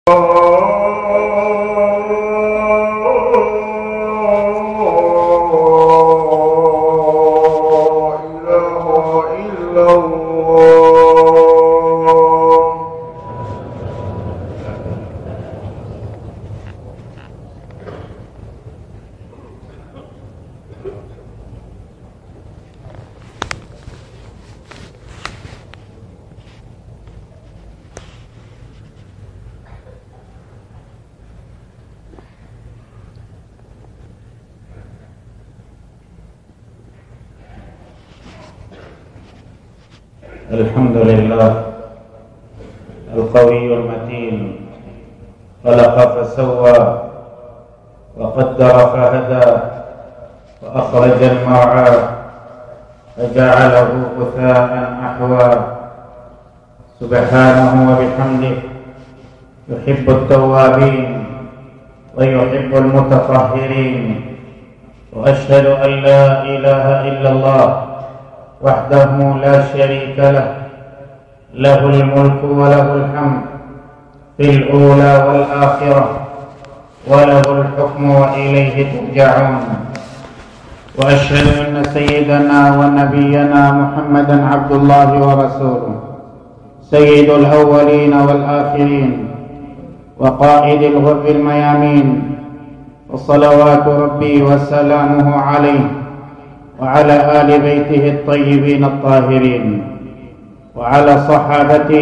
الحمد لله القوي المتين، خلق فسوى وقدر فهدى وأخرج المرعى فجعله غثاء أحوى. سبحانه وبحمده يحب التوابين ويحب المتطهرين، وأشهد أن لا إله إلا الله وحده لا شريك له، له الملك وله الحمد في الأولى والآخرة، وله الحكم وإليه ترجعون. وأشهد أن سيدنا ونبينا محمدا عبد الله ورسوله، سيد الأولين والآخرين وقائد الغر الميامين، وصلوات ربي وسلامه عليه وعلى آل بيته الطيبين الطاهرين، وعلى صحابته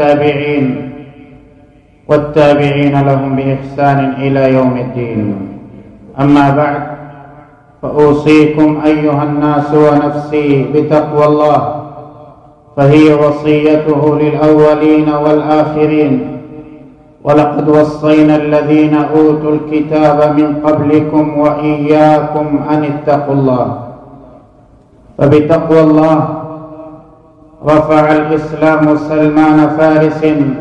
والتابعين لهم بإحسان إلى يوم الدين. أما بعد، فأوصيكم أيها الناس ونفسي بتقوى الله، فهي وصيته للأولين والآخرين. ولقد وصينا الذين أوتوا الكتاب من قبلكم وإياكم أن اتقوا الله. فبتقوى الله رفع الإسلام سلمان فارس،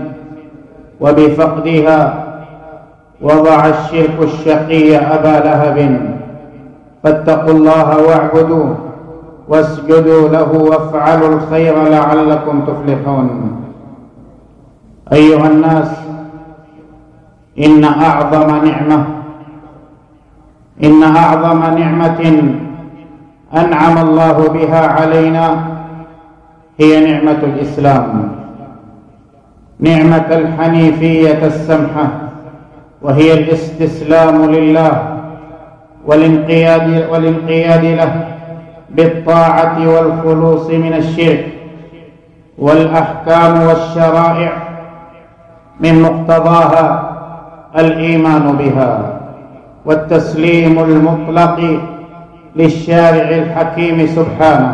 وبفقدها وضع الشرك الشقي أبا لهب. فاتقوا الله واعبدوه واسجدوا له وافعلوا الخير لعلكم تفلحون. أيها الناس، إن أعظم نعمة أنعم الله بها علينا هي نعمة الإسلام، نعمة الحنيفية السمحة، وهي الاستسلام لله والانقياد له بالطاعة والخلوص من الشرك. والأحكام والشرائع من مقتضاها الإيمان بها والتسليم المطلق للشارع الحكيم سبحانه.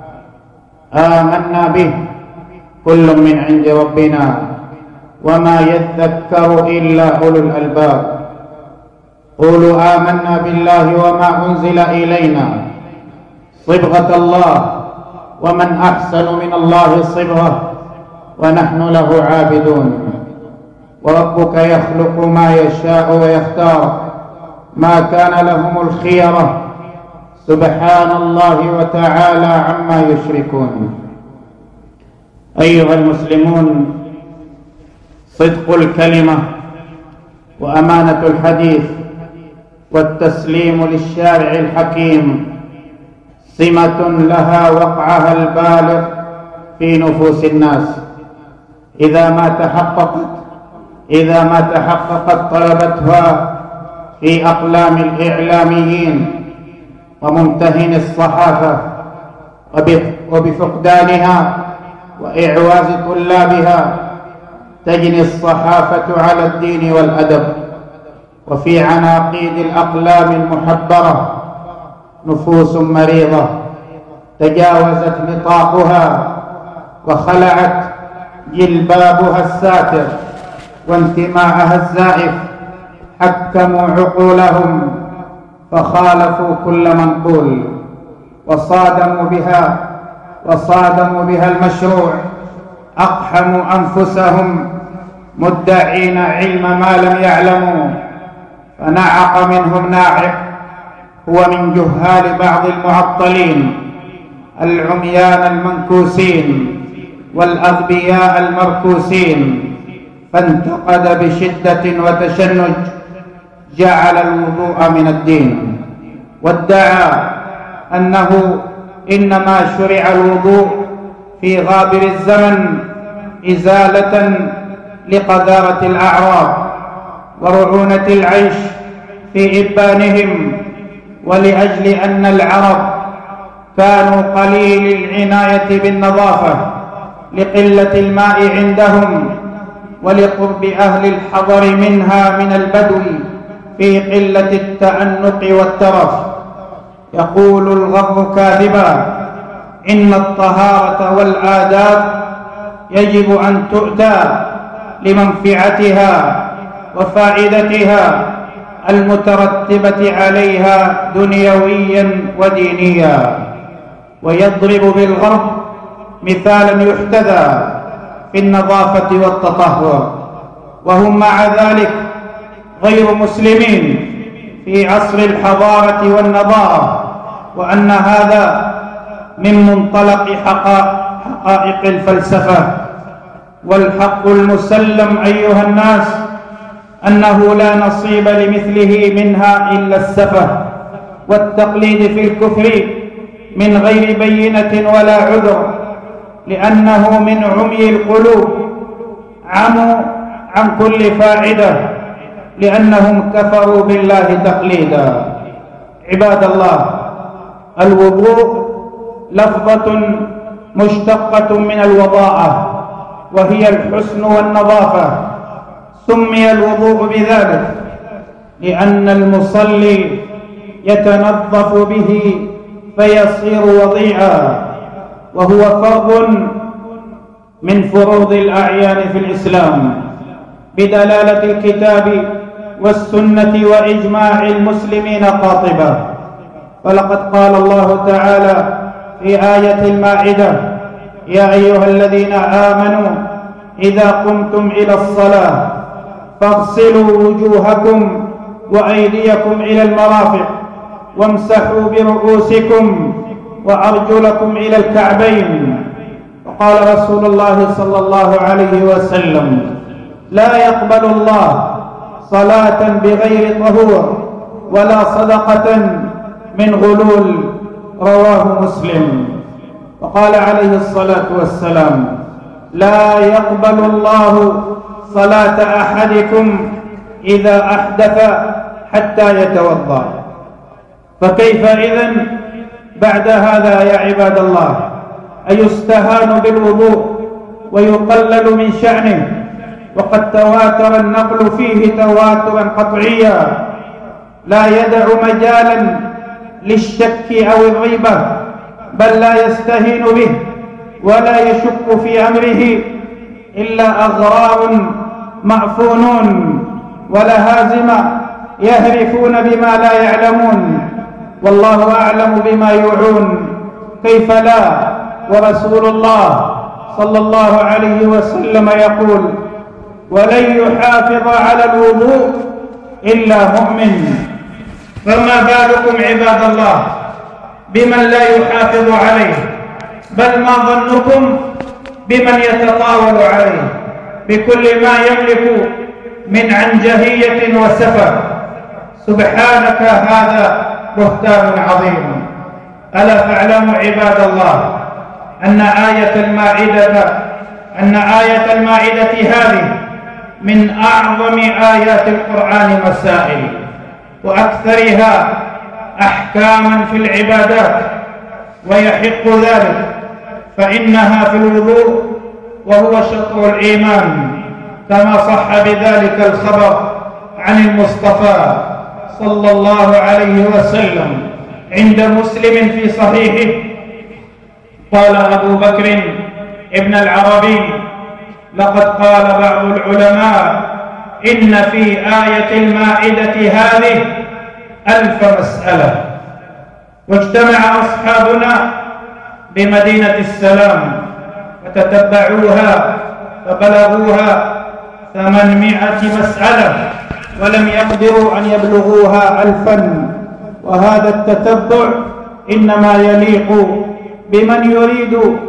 آمنا به كل من عند ربنا وما يذكر إلا أولو الألباب. قولوا آمنا بالله وما أنزل إلينا صبغة الله، ومن أحسن من الله صبغة، ونحن له عابدون. وربك يخلق ما يشاء ويختار، ما كان لهم الخيرة، سبحان الله وتعالى عما يشركون. أيها المسلمون، صدق الكلمة وأمانة الحديث والتسليم للشارع الحكيم سمة لها وقعها البالغ في نفوس الناس. إذا ما تحققت طلبتها في أقلام الإعلاميين وممتهن الصحافة، وبفقدانها وإعواز طلابها تجني الصحافة على الدين والأدب. وفي عناقيد الأقلام المحبرة نفوس مريضة تجاوزت نطاقها وخلعت جلبابها الساتر وانتماءها الزائف، حكموا عقولهم فخالفوا كل منقول، وصادموا بها المشروع، أقحموا أنفسهم مدعين علم ما لم يعلموا، فنعق منهم ناعق هو من جهال بعض المعطلين العميان المنكوسين والأغبياء المركوسين، فانتقد بشدة وتشنج جعل الوضوء من الدين، وادعى أنه إنما شرع الوضوء في غابر الزمن إزالة لقذارة الأعراض ورعونة العيش في إبانهم، ولأجل أن العرب كانوا قليل العناية بالنظافة لقلة الماء عندهم ولقرب أهل الحضر منها من البدو في قلة التأنق والترف. يقول الغر كاذبا: إن الطهارة والآداب يجب أن تؤتى لمنفعتها وفائدتها المترتبة عليها دنيويا ودينيا. ويضرب بالغرب مثالا يحتذى في النظافة والتطهر، وهم مع ذلك غير مسلمين في عصر الحضارة والنظارة، وأن هذا من منطلق حقائق الفلسفة. والحق المسلم أيها الناس أنه لا نصيب لمثله منها إلا السفه والتقليد في الكفر من غير بينة ولا عذر، لأنه من عمي القلوب عموا عن كل فائدة، لأنهم كفروا بالله تقليدا. عباد الله، الوضوء لفظة مشتقة من الوضاءة، وهي الحسن والنظافة. سمي الوضوء بذلك لأن المصلي يتنظف به فيصير وضيعا، وهو فرض من فروض الأعيان في الإسلام بدلالة الكتاب والسنة وإجماع المسلمين قاطبة. فلقد قال الله تعالى في آية المائدة: يا أيها الذين آمنوا إذا قمتم إلى الصلاة فاغسلوا وجوهكم وأيديكم إلى المرافق وامسحوا برؤوسكم وأرجلكم إلى الكعبين. وقال رسول الله صلى الله عليه وسلم: لا يقبل الله صلاة بغير طهور ولا صدقة من غلول. رواه مسلم. وقال عليه الصلاة والسلام: لا يقبل الله صلاة أحدكم إذا أحدث حتى يتوضأ. فكيف إذن بعد هذا يا عباد الله أيستهان بالوضوء ويقلل من شأنه، وقد تواتر النقل فيه تواترا قطعيا لا يدع مجالا للشك أو الريبة، بل لا يستهين به ولا يشك في أمره إلا أغرار معفونون ولهازمة يهرفون بما لا يعلمون، والله أعلم بما يوعون. كيف لا ورسول الله صلى الله عليه وسلم يقول: ولن يحافظ على الوضوء إلا مؤمن. فما بالكم عباد الله بمن لا يحافظ عليه؟ بل ما ظنكم بمن يتطاول عليه بكل ما يملك من عنجهية وسفه؟ سبحانك، هذا بهتان عظيم. ألا فاعلموا عباد الله أن آية المائدة هذه من أعظم آيات القرآن مسائل وأكثرها أحكاما في العبادات، ويحق ذلك فإنها في الوضوء وهو شطر الإيمان، كما صح بذلك الخبر عن المصطفى صلى الله عليه وسلم عند مسلم في صحيحه. قال أبو بكر ابن العربي: لقد قال بعض العلماء إن في آية المائدة هذه 1000 مسألة. واجتمع أصحابنا بمدينة السلام فتتبعوها فبلغوها 800 مسألة، ولم يقدروا أن يبلغوها 1000. وهذا التتبع إنما يليق بمن يريد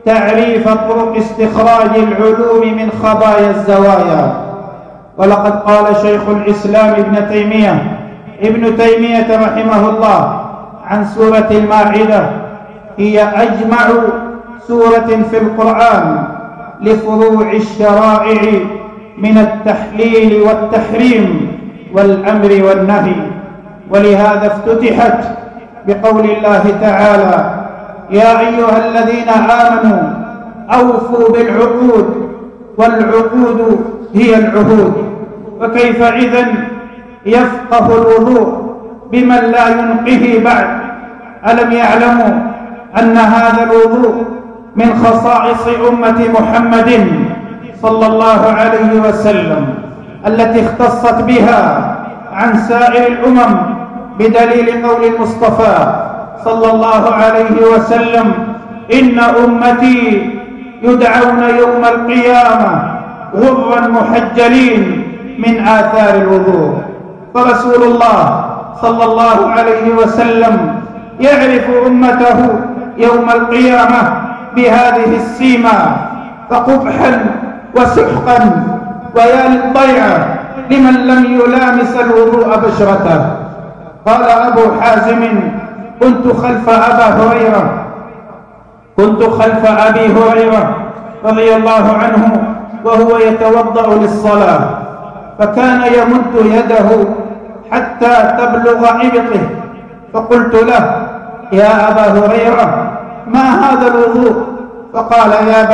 تعريف طرق استخراج العلوم من خبايا الزوايا. ولقد قال شيخ الإسلام ابن تيمية رحمه الله عن سورة المائدة: هي أجمع سورة في القرآن لفروع الشرائع من التحليل والتحريم والأمر والنهي. ولهذا افتتحت بقول الله تعالى: يا أيها الذين آمنوا أوفوا بالعقود والعقود هي العهود. وكيف إذن يفقه الوضوء بمن لا ينقه بعد؟ ألم يعلموا أن هذا الوضوء من خصائص أمة محمد صلى الله عليه وسلم التي اختصت بها عن سائر الأمم بدليل قول المصطفى صلى الله عليه وسلم: إن أمتي يدعون يوم القيامة غرا محجلين من آثار الوضوء. فرسول الله صلى الله عليه وسلم يعرف أمته يوم القيامة بهذه السيما، فقبحا وسحقا ويا للضيعة لمن لم يلامس الوضوء بشرته. قال أبو حازم: كنت خلف أبي هريرة رضي الله عنه وهو يتوضأ للصلاة، فكان يمد يده حتى تبلغ عبطه، فقلت له: يا أبا هريرة، ما هذا الوضوء؟ فقال: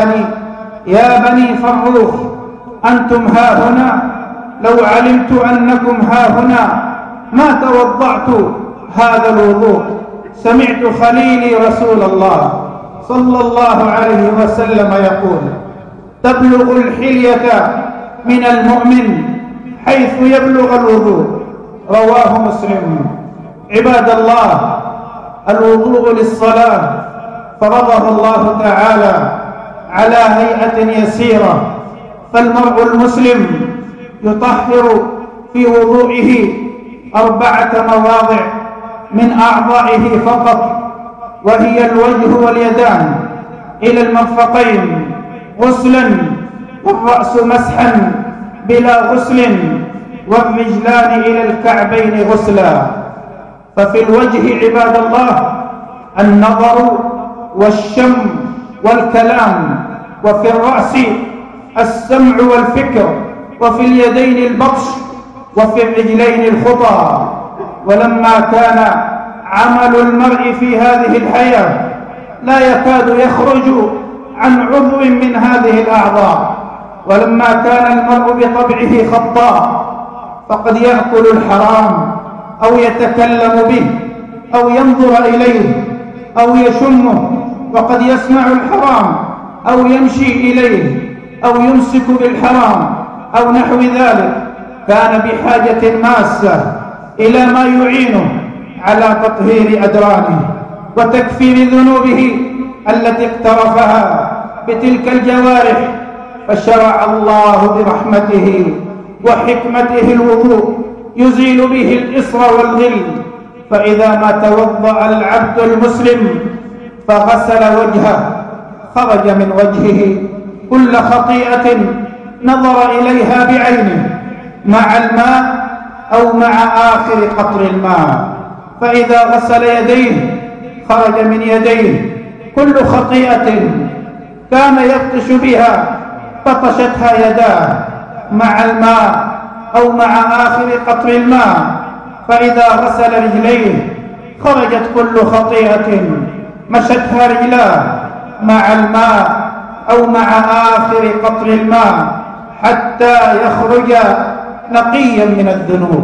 يا بني فروخ، أنتم هاهنا، لو علمت أنكم هاهنا ما توضعت هذا الوضوء. سمعت خليلي رسول الله صلى الله عليه وسلم يقول: تبلغ الحلية من المؤمن حيث يبلغ الوضوء. رواه مسلم. عباد الله، الوضوء للصلاة فرضه الله تعالى على هيئة يسيرة، فالمرء المسلم يطهر في وضوئه 4 مواضع من أعضائه فقط، وهي الوجه واليدان إلى المرفقين غسلا، والرأس مسحا بلا غسل، والرجلان إلى الكعبين غسلا. ففي الوجه عباد الله النظر والشم والكلام، وفي الرأس السمع والفكر، وفي اليدين البطش، وفي الرجلين الخطى. ولما كان عمل المرء في هذه الحياة لا يكاد يخرج عن عضو من هذه الأعضاء، ولما كان المرء بطبعه خطاء، فقد يأكل الحرام أو يتكلم به أو ينظر إليه أو يشمه، وقد يسمع الحرام أو يمشي إليه أو يمسك بالحرام أو نحو ذلك. كان بحاجة ماسة إلى ما يعينه على تطهير أدرانه وتكفير ذنوبه التي اقترفها بتلك الجوارح. فشرع الله برحمته وحكمته الوضوء يزيل به الإصر والغل. فإذا ما توضأ العبد المسلم فغسل وجهه خرج من وجهه كل خطيئة نظر إليها بعينه مع الماء أو مع آخر قطر الماء. فإذا غسل يديه خرج من يديه كل خطيئة كان يبطش بها بطشتها يداه مع الماء أو مع آخر قطر الماء. فإذا غسل رجليه خرجت كل خطيئة مشتها رجلاه مع الماء أو مع آخر قطر الماء حتى يخرج نقيا من الذنوب.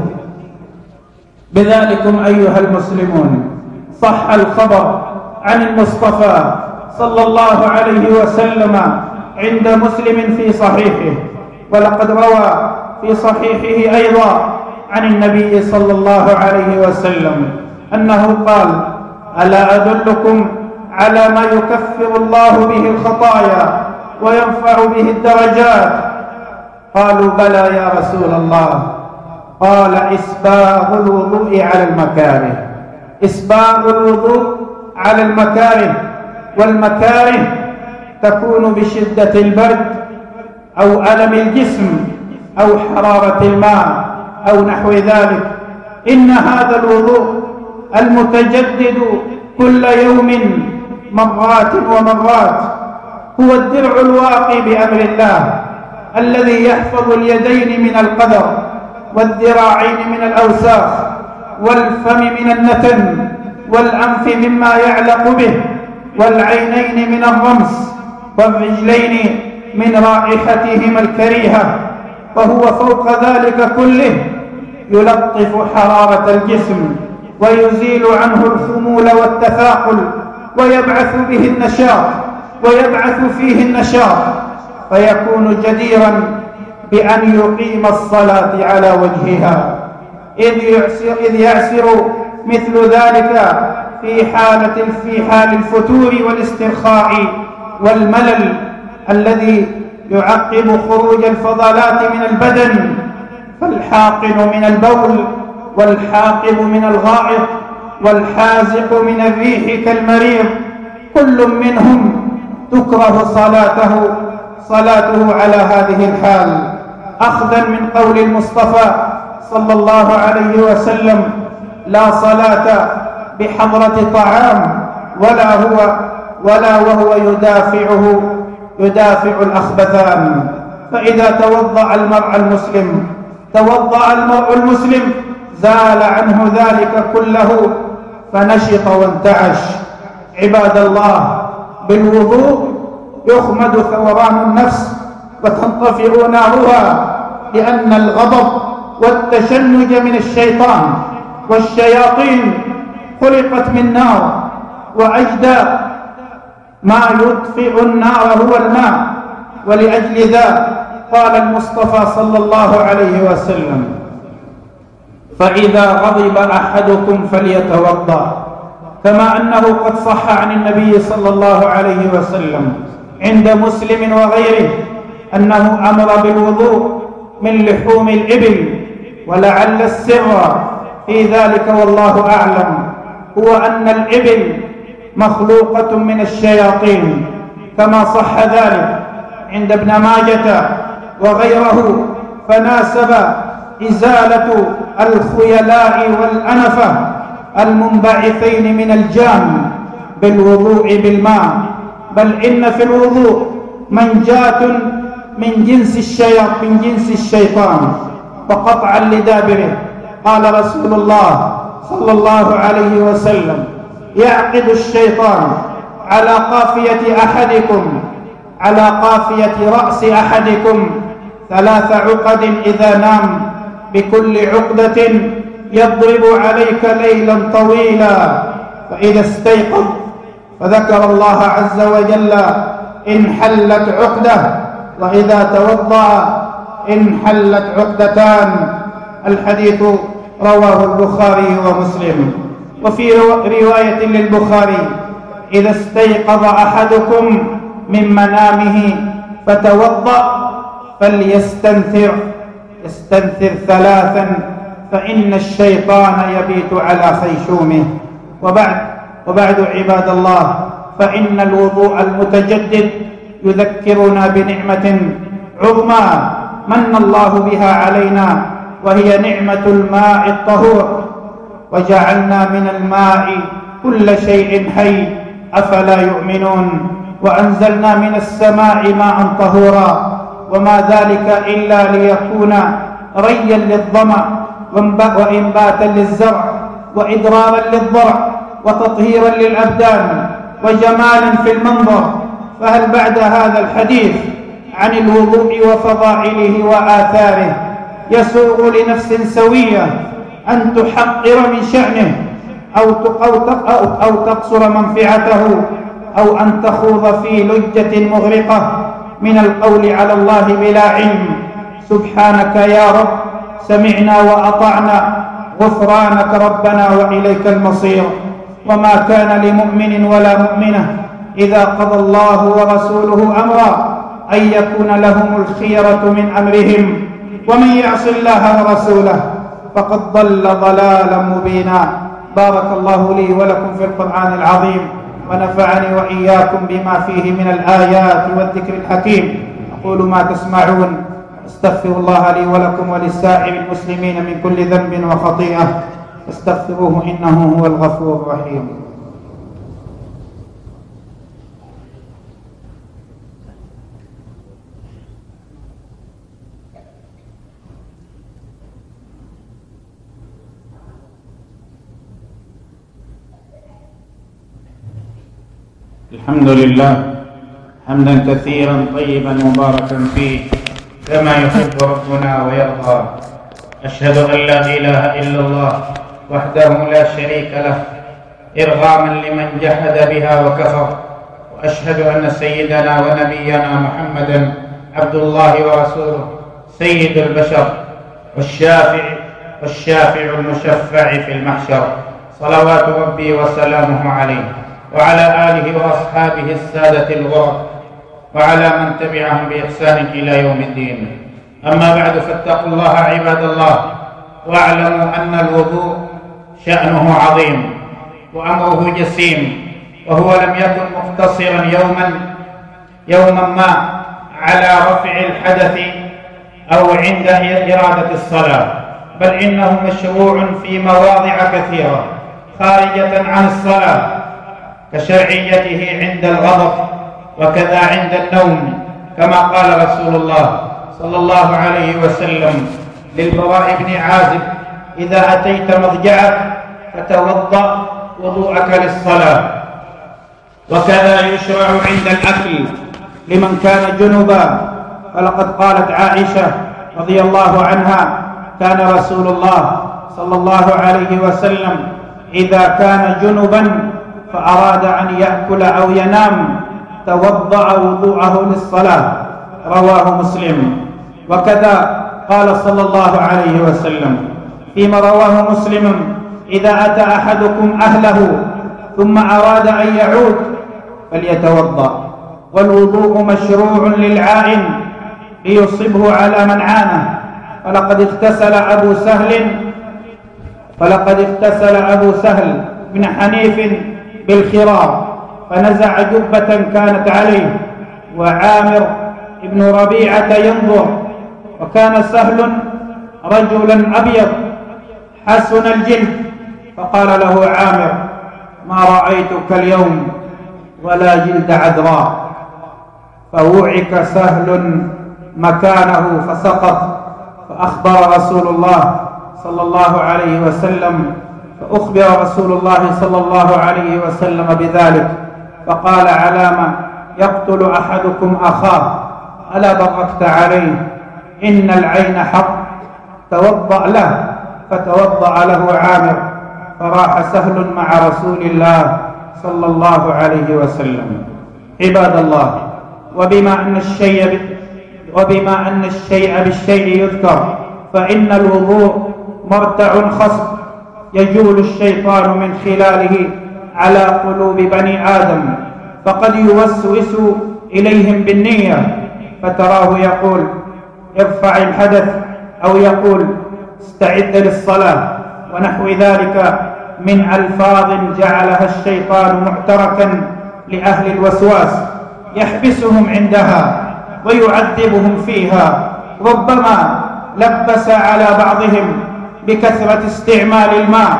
بذلكم أيها المسلمون صح الخبر عن المصطفى صلى الله عليه وسلم عند مسلم في صحيحه، ولقد روى في صحيحه أيضا عن النبي صلى الله عليه وسلم أنه قال: ألا أدلكم على ما يكفر الله به الخطايا ويرفع به الدرجات؟ قالوا: بلى يا رسول الله. قال: إسباغ الوضوء على المكاره. إسباغ الوضوء على المكاره، والمكاره تكون بشدة البرد أو ألم الجسم أو حرارة الماء أو نحو ذلك. إن هذا الوضوء المتجدد كل يوم مرات ومرات هو الدرع الواقي بأمر الله الذي يحفظ اليدين من القدر والذراعين من الأوساخ والفم من النتن والأنف مما يعلق به والعينين من الرمس والرجلين من رائحتهما الكريهة. وهو فوق ذلك كله يلطف حرارة الجسم ويزيل عنه الخمول والتثاقل ويبعث فيه النشاط فيكون جديرا بأن يقيم الصلاة على وجهها، إذ يعسر مثل ذلك في حال الفتور والاسترخاء والملل الذي يعقب خروج الفضلات من البدن، فالحاقن من البول والحاقب من الغائط والحازق من الريح كالمريض كل منهم تكره صلاته على هذه الحال، أخذا من قول المصطفى صلى الله عليه وسلم: لا صلاة بحضرة طعام ولا وهو يدافع الأخبثان. فإذا توضأ المرء المسلم زال عنه ذلك كله فنشط وانتعش. عباد الله، بالوضوء يخمد ثوران النفس وتنطفئ نارها، لأن الغضب والتشنج من الشيطان والشياطين خلقت من نار، وأجدى ما يطفئ النار هو الماء. ولأجل ذا قال المصطفى صلى الله عليه وسلم: فإذا غضب أحدكم فليتوضأ. كما أنه قد صح عن النبي صلى الله عليه وسلم عند مسلم وغيره أنه أمر بالوضوء من لحوم الإبل، ولعل السر في ذلك والله أعلم هو أن الإبل مخلوقة من الشياطين، كما صح ذلك عند ابن ماجة وغيره، فناسب إزالة الخيلاء والأنفة المنبعثين من الجان بالوضوء بالماء، بل إن في الوضوء منجاة من جنس الشيطان وقطعا لدابره. قال رسول الله صلى الله عليه وسلم: يعقد الشيطان على قافية رأس أحدكم 3 عقد إذا نام، بكل عقدة يضرب عليك ليلا طويلا، فإذا استيقظ فذكر الله عز وجل انحلت عقدة، وإذا توضأ انحلت عقدتان. الحديث رواه البخاري ومسلم. وفي رواية للبخاري: إذا استيقظ أحدكم من منامه فتوضأ فليستنثر 3 فإن الشيطان يبيت على خيشومه. وبعد عباد الله، فإن الوضوء المتجدد يذكرنا بنعمة عظمى من الله بها علينا، وهي نعمة الماء الطهور. وجعلنا من الماء كل شيء حي، أفلا يؤمنون؟ وأنزلنا من السماء ماء طهورا، وما ذلك إلا ليكون ريا للظمأ وإنباتا للزرع وإدرارا للضرع وتطهيرا للأبدان وجمالا في المنظر. فهل بعد هذا الحديث عن الوضوء وفضائله وآثاره يسوغ لنفس سوية أن تحقر من شأنه أو تقصر منفعته، أو أن تخوض في لجة مغرقة من القول على الله بلا علم؟ سبحانك يا رب، سمعنا وأطعنا، غفرانك ربنا وإليك المصير. وما كان لمؤمن ولا مؤمنة إذا قضى الله ورسوله أمرا أن يكون لهم الخيرة من أمرهم، ومن يعص الله ورسوله فقد ضل ضلالا مبينا. بارك الله لي ولكم في القرآن العظيم، ونفعني وإياكم بما فيه من الآيات والذكر الحكيم. أقول ما تسمعون، أستغفر الله لي ولكم ولسائر المسلمين من كل ذنب وخطيئة، استغفروه إنه هو الغفور الرحيم. الحمد لله حمدا كثيرا طيبا مباركا فيه كما يحب ربنا ويرضى. أشهد أن لا إله إلا الله وحده لا شريك له إرغاما لمن جحد بها وكفر، وأشهد أن سيدنا ونبينا محمدا عبد الله ورسوله سيد البشر والشافع المشفع في المحشر، صلوات ربي وسلامه عليه وعلى آله وأصحابه السادة الغر وعلى من تبعهم بإحسان إلى يوم الدين. أما بعد، فاتقوا الله عباد الله، واعلموا أن الوضوء شأنه عظيم وأمره جسيم، وهو لم يكن مقتصرا يوما ما على رفع الحدث أو عند إرادة الصلاة، بل إنه مشروع في مواضع كثيرة خارجة عن الصلاة، كشرعيته عند الغضب وكذا عند النوم، كما قال رسول الله صلى الله عليه وسلم للبراء بن عازب: إذا أتيت مضجعك فتوضأ وضوءك للصلاة. وكذا يشرع عند الأكل لمن كان جنبا، فلقد قالت عائشة رضي الله عنها: كان رسول الله صلى الله عليه وسلم إذا كان جنبا فأراد أن يأكل أو ينام توضأ وضوءه للصلاة، رواه مسلم. وكذا قال صلى الله عليه وسلم فيما رواه مسلم: إذا أتى أحدكم أهله ثم أراد أن يعود فليتوضأ، والوضوء مشروع للعائن ليصبه على من عانه. فلقد اغتسل أبو سهل بن حنيف بالخرار فنزع جبة كانت عليه، وعامر بن ربيعة ينظر، وكان سهل رجلا أبيض حسن الجلد، فقال له عامر: ما رأيتك اليوم ولا جلد عذراء، فوعك سهل مكانه فسقط. فأخبر رسول الله صلى الله عليه وسلم بذلك، فقال: على ما يقتل أحدكم أخاه ألا بغت عليه؟ إن العين حق، توضأ له. فتوضأ له عامر، فراح سهل مع رسول الله صلى الله عليه وسلم. عباد الله، وبما أن الشيء بالشيء يذكر، فإن الوضوء مرتع خصب يجول الشيطان من خلاله على قلوب بني آدم، فقد يوسوس إليهم بالنية، فتراه يقول: ارفع الحدث، أو يقول: استعد للصلاة، ونحو ذلك من ألفاظ جعلها الشيطان معتركا لأهل الوسواس، يحبسهم عندها ويعذبهم فيها. ربما لبس على بعضهم بكثرة استعمال الماء،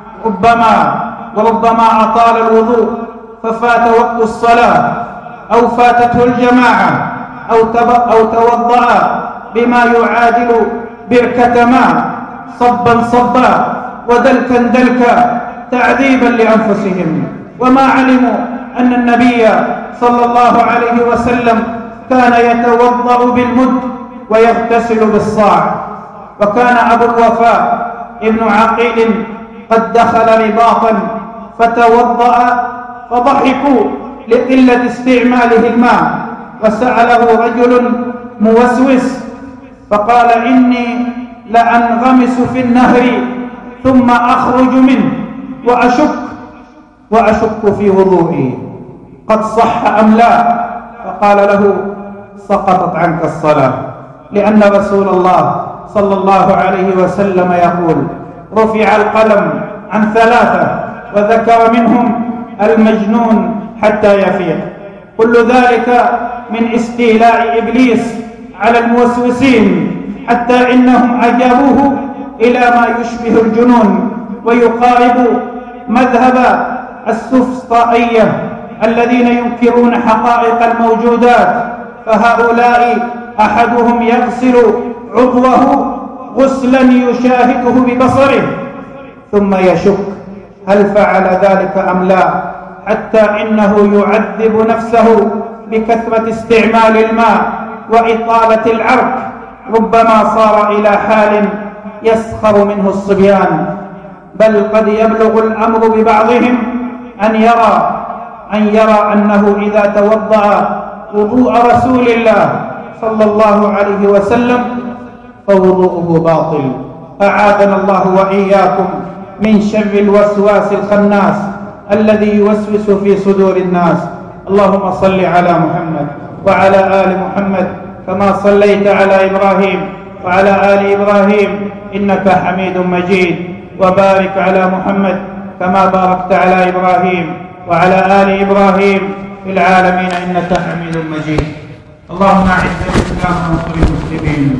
وربما أطال الوضوء ففات وقت الصلاة، أو فاتته الجماعة، أو توضأ بما يعادل بركة ماء صبا ودلكا تعذيبا لأنفسهم، وما علموا أن النبي صلى الله عليه وسلم كان يتوضأ بالمد ويغتسل بالصاع. وكان أبو الوفاء ابن عقيل قد دخل رباطا فتوضأ، فضحكوا لقلة استعماله الماء، وسأله رجل موسوس فقال: إني لأنغمس في النهر ثم أخرج منه وأشك في وضوئي، قد صح أم لا؟ فقال له: سقطت عنك الصلاة، لأن رسول الله صلى الله عليه وسلم يقول: رفع القلم عن 3، وذكر منهم المجنون حتى يفيق. كل ذلك من استيلاء إبليس على الموسوسين، حتى إنهم أجابوه إلى ما يشبه الجنون ويقارب مذهب السفسطائية الذين ينكرون حقائق الموجودات. فهؤلاء أحدهم يغسل عضوه غسلا يشاهده ببصره ثم يشك هل فعل ذلك أم لا، حتى إنه يعذب نفسه بكثرة استعمال الماء وإطالة العرق، ربما صار إلى حال يسخر منه الصبيان، بل قد يبلغ الأمر ببعضهم أن يرى أنه إذا توضأ وضوء رسول الله صلى الله عليه وسلم فوضوءه باطل. أعاذنا الله وإياكم من شر الوسواس الخناس الذي يوسوس في صدور الناس. اللهم صل على محمد وعلى آل محمد كما صليت على إبراهيم وعلى آل إبراهيم إنك حميد مجيد، وبارك على محمد كما باركت على إبراهيم وعلى آل إبراهيم في العالمين إنك حميد مجيد. اللهم أعز الإسلام وانصر المسلمين،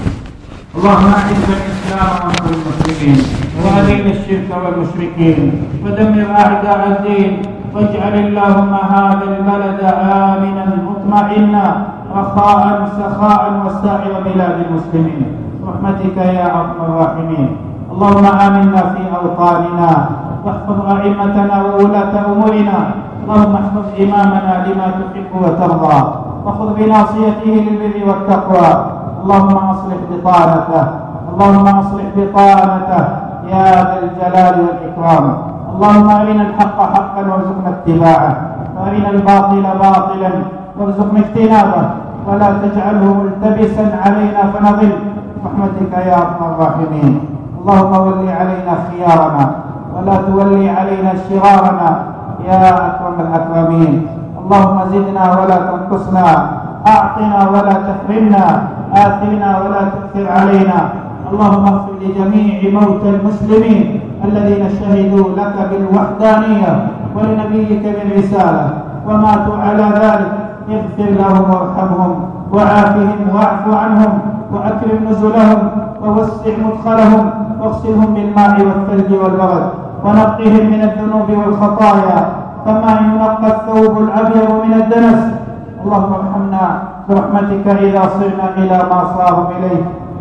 اللهم أعز الإسلام وانصر المسلمين، وأذل الشرك والمشركين، ودمر أعداء الدين، واجعل اللهم هذا البلد آمنا مطمئنا رخاء سخاء وسائر بلاد المسلمين برحمتك يا أرحم الراحمين. اللهم آمنا في أوطاننا، واحفظ أئمتنا وولاة أمورنا. اللهم احفظ إمامنا لما تحب وترضى، وخذ بناصيته للبر والتقوى. اللهم أصلح بطانته، اللهم أصلح بطانته يا ذا الجلال والإكرام. اللهم أرنا الحق حقا وارزقنا اتباعه، وأرنا الباطل باطلا وارزقنا اجتنابه، ولا تجعله ملتبسا علينا فنضل برحمتك يا أرحم الراحمين. اللهم ول علينا خيارنا ولا تولي علينا شرارنا يا أكرم الأكرمين. اللهم زدنا ولا تنقصنا، أعطنا ولا تحرمنا، آثرنا ولا تؤثر علينا. اللهم اغفر لجميع موتى المسلمين الذين شهدوا لك بالوحدانية ولنبيك بالرسالة وماتوا على ذلك. اغفر لهم وارحمهم وعافهم واعف عنهم وأكرم نزلهم ووسع مدخلهم، واغسلهم بالماء والثلج والبرد، ونقهم من الذنوب والخطايا كما ينقى الثوب الأبيض من الدنس. اللهم ارحمنا برحمتك إذا صرنا إلى ما صاروا إليه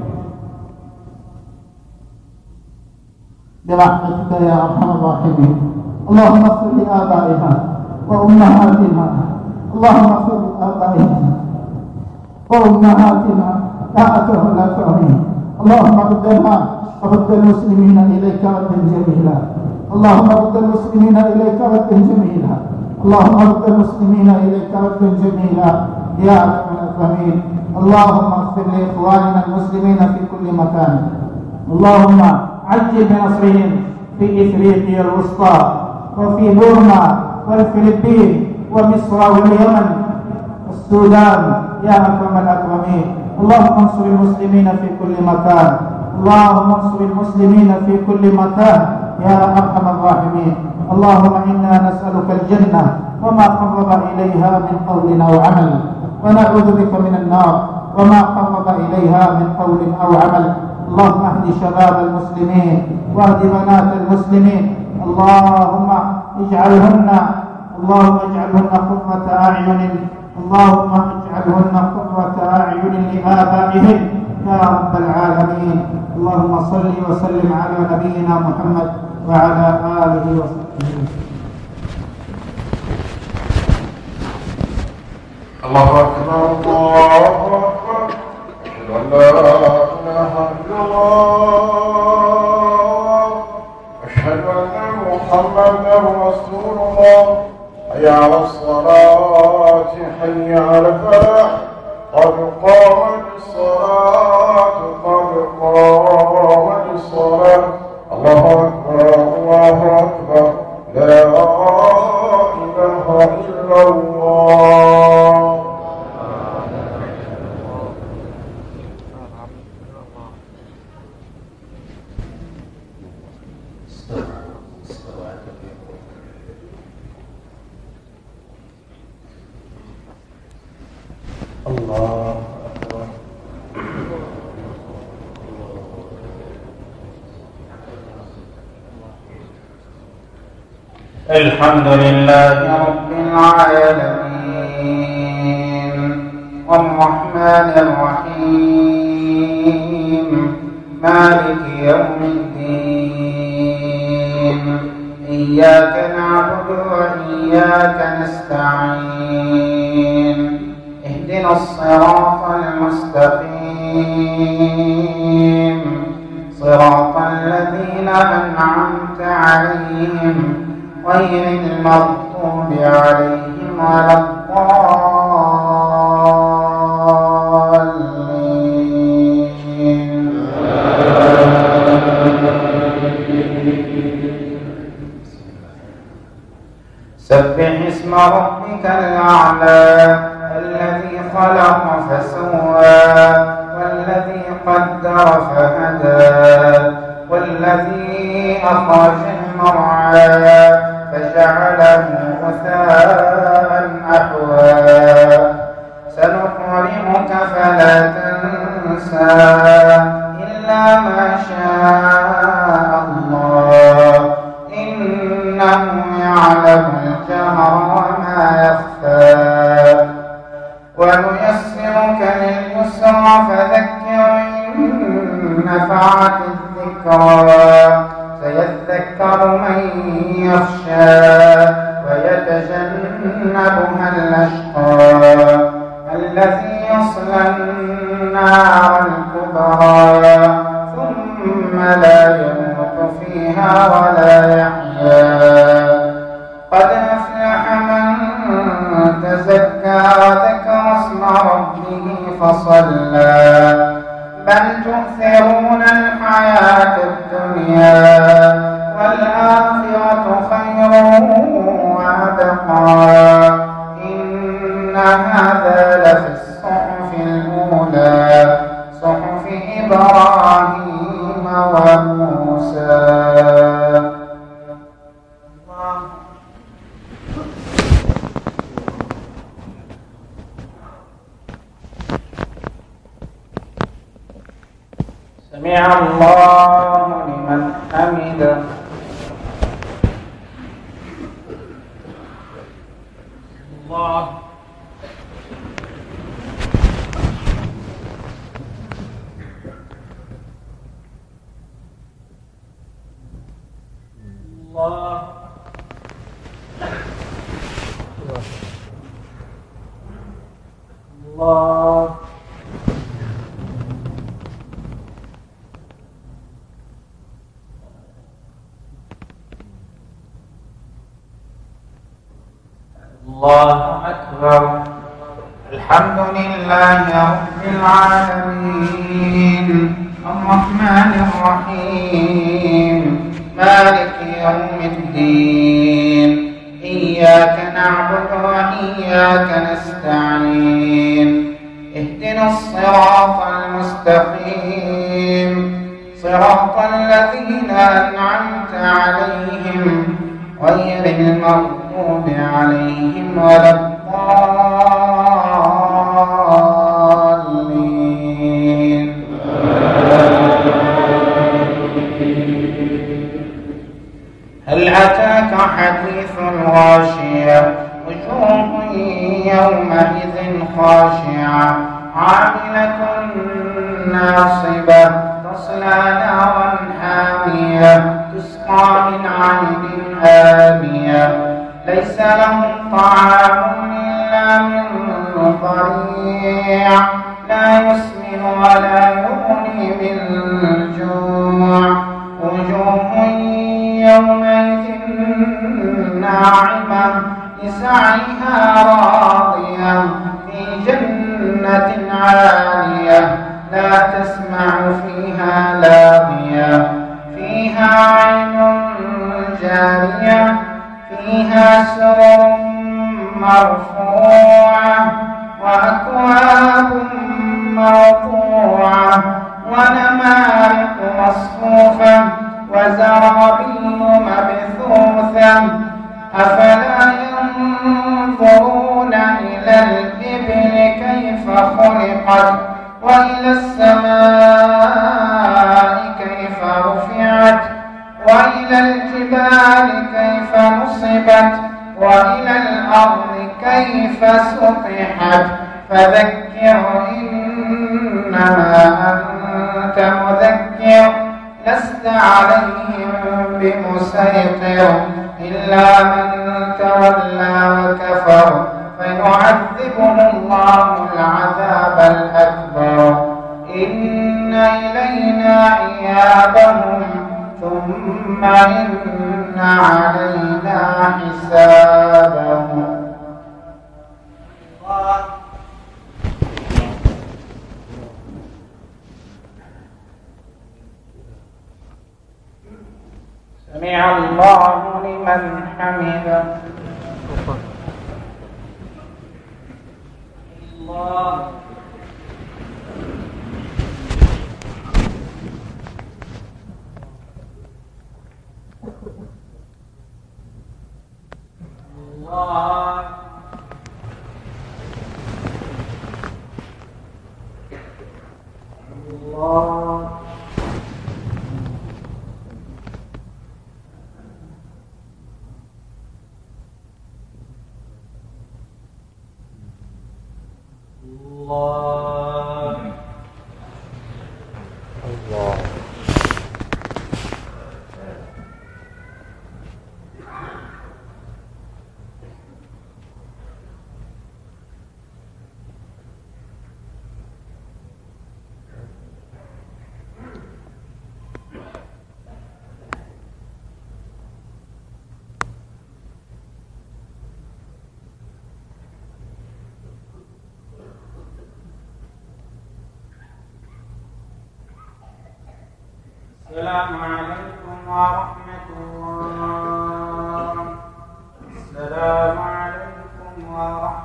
برحمتك يا أرحم الراحمين. اللهم اغفر لآبائنا وأمهاتنا، اللهم اغفر لآبائنا وأمهاتنا طاعته لا تعين. اللهم رد المسلمين إليك ردا جميلا، اللهم رد المسلمين إليك ردا جميلا، اللهم رد المسلمين إليك ردا جميلا يا أكرم الأكرمين. اللهم اغفر لإخواننا المسلمين في كل مكان، اللهم عجل بنصرهم في إفريقيا الوسطى وفي بورما والفلبين ومصر واليمن والسودان يا أكرم الأكرمين. اللهم انصر المسلمين في كل مكان، اللهم انصر المسلمين في كل مكان يا أرحم الراحمين. اللهم إنا نسألك الجنة وما قرب إليها من قول أو عمل، ونعوذ بك من النار وما قرب إليها من قول أو عمل. اللهم اهد شباب المسلمين واهد بنات المسلمين، اللهم اجعلهن قرة أعين، اللهم اجعلهن قرة أعين لآبائهن يا رب العالمين. اللهم صل وسلم على نبينا محمد وعلى آله وصحبه. الله أكبر الله أكبر، أشهد أن لا إله إلا الله، أشهد أن محمدا رسول الله. حي على الصلاة حي على الفلاح، قد قامت الصلاة قد قامت الصلاة. الله أكبر الله أكبر، لا إله إلا الله. الحمد لله رب العالمين والرحمن الرحيم مالك يوم الدين إياك نعبد وإياك نستعين اهدنا الصراط المستقيم صراط الذين أنعمت عليهم غير المغضوب عليهم ولا الضالين. سبح اسم ربك الأعلى الذي خلق فسوى والذي قدر فهدى والذي أخرج المرعى فجعله غثاء أحوى سنقرئك فلا تنسى إلا ما شاء الله إنه يعلم الجهر وما يخفى ونيسرك لليسرى فذكر إن نفعت الذكرى سيذكر من يخشى ويتجنبها الأشقى الذي يصلى النار الكبرى ثم لا يموت فيها ولا يحيا قد أفلح من تزكى وذكر اسم ربه فصلى بل تؤثرون الحياة الدنيا والآخرة خير وأبقى إن هذا لفي الصحف الأولى صحف إبراهيم وموسى. سمع الله لمن حمده. الله الله الله الله أكبر. الحمد لله رب العالمين الرحمن الرحيم مالك يوم الدين إياك نعبد وإياك نستعين اهدنا الصراط المستقيم صراط الذين أنعمت عليهم غير المغضوب عليهم ولا الضالين. هل أتاك حديث الغاشية وجوه يومئذ خاشعة عاملة ناصبة تصلى نارا حامية تسقى من عين آنية ليس لهم طعام إلا من ضريع لا يسمن ولا يغني من جوع وجوه يومئذ ناعمة لسعيها راضية في جنة عالية لا تسمع فيها لاغية فيها عين جارية فيها سرر مرفوعة وأكواب موضوعة ونمارق مصفوفة وزرابي مبثوثة أفلا ينظرون إلى الإبل كيف خلقت وإلى السماء كيف رفعت وإلى الجبال كيف نصبت وإلى الأرض كيف سطحت فذكر إنما أنت مذكر لست عليهم بمسيطر إلا من تولى وكفر فيعذبه الله العذاب الأكبر إن إلينا إيابهم ثم إن علينا حسابهم. سمع الله لمن حمده. الله الله الله الله السلام عليكم ورحمة الله. السلام عليكم ورحمة الله.